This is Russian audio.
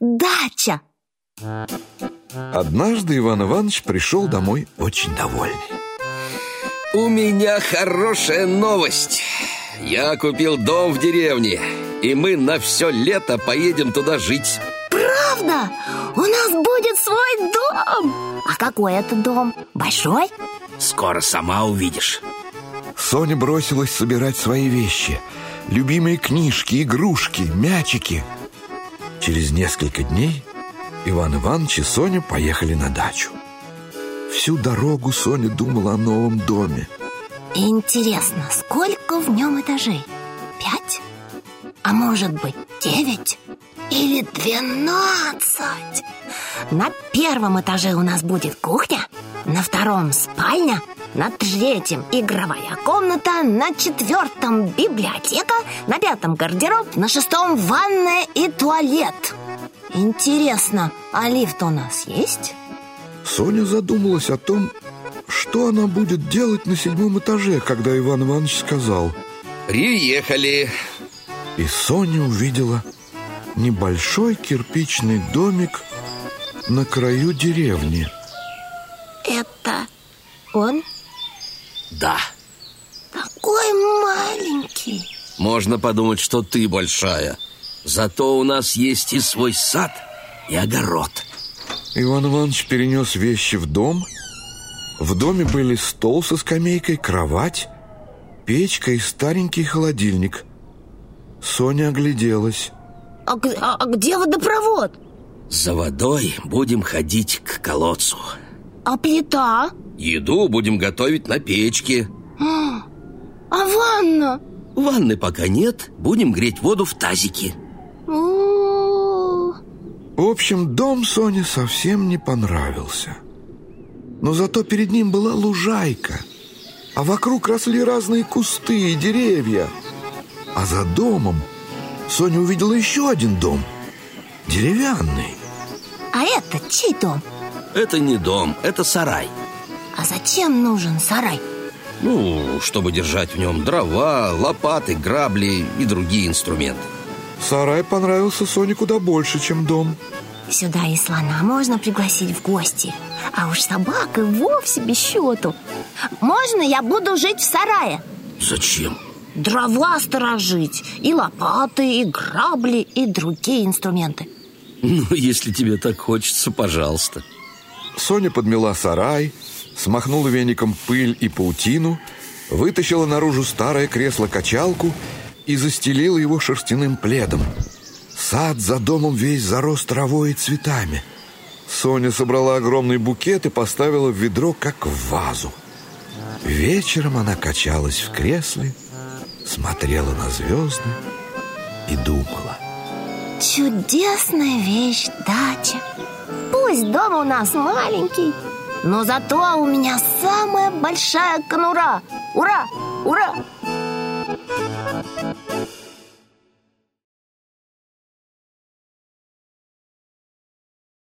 дача. Однажды Иван Иванович пришел домой очень довольный. У меня хорошая новость. Я купил дом в деревне, и мы на все лето поедем туда жить. Правда? У нас будет свой дом. А какой это дом? Большой? Скоро сама увидишь. Соня бросилась собирать свои вещи. Любимые книжки, игрушки, мячики. Через несколько дней Иван Иванович и Соня поехали на дачу. Всю дорогу Соня думала о новом доме. Интересно, сколько в нем этажей? 5? А может быть 9? Или 12? На первом этаже у нас будет кухня, на втором спальня, на третьем игровая комната, на четвертом библиотека, на пятом гардероб, на шестом ванная и туалет. Интересно, а лифт у нас есть? Соня задумалась о том, что она будет делать на 7-м этаже, когда Иван Иванович сказал: «Приехали!» И Соня увидела небольшой кирпичный домик на краю деревни. Это он? Да. Такой маленький. Можно подумать, что ты большая. Зато у нас есть и свой сад, и огород. Иван Иванович перенес вещи в дом. В доме были стол со скамейкой, кровать, печка и старенький холодильник. Соня огляделась. А где водопровод? За водой будем ходить к колодцу. А плита? Еду будем готовить на печке. А ванна? Ванны пока нет, будем греть воду в тазике. В общем, дом Соне совсем не понравился. Но зато перед ним была лужайка, а вокруг росли разные кусты и деревья. А за домом Соня увидела еще один дом, деревянный. А это чей дом? Это не дом, это сарай. А зачем нужен сарай? Чтобы держать в нем дрова, лопаты, грабли и другие инструменты. Сарай понравился Соне куда больше, чем дом. Сюда и слона можно пригласить в гости. А уж собак и вовсе без счету. Можно я буду жить в сарае? Зачем? Дрова сторожить, и лопаты, и грабли, и другие инструменты. Если тебе так хочется, пожалуйста. Соня подмела сарай, смахнула веником пыль и паутину, вытащила наружу старое кресло-качалку и застелила его шерстяным пледом. Сад за домом весь зарос травой и цветами. Соня собрала огромный букет и поставила в ведро, как в вазу. Вечером она качалась в кресле, смотрела на звезды и думала. Чудесная вещь дача. Пусть дом у нас маленький, но зато у меня самая большая конура. Ура!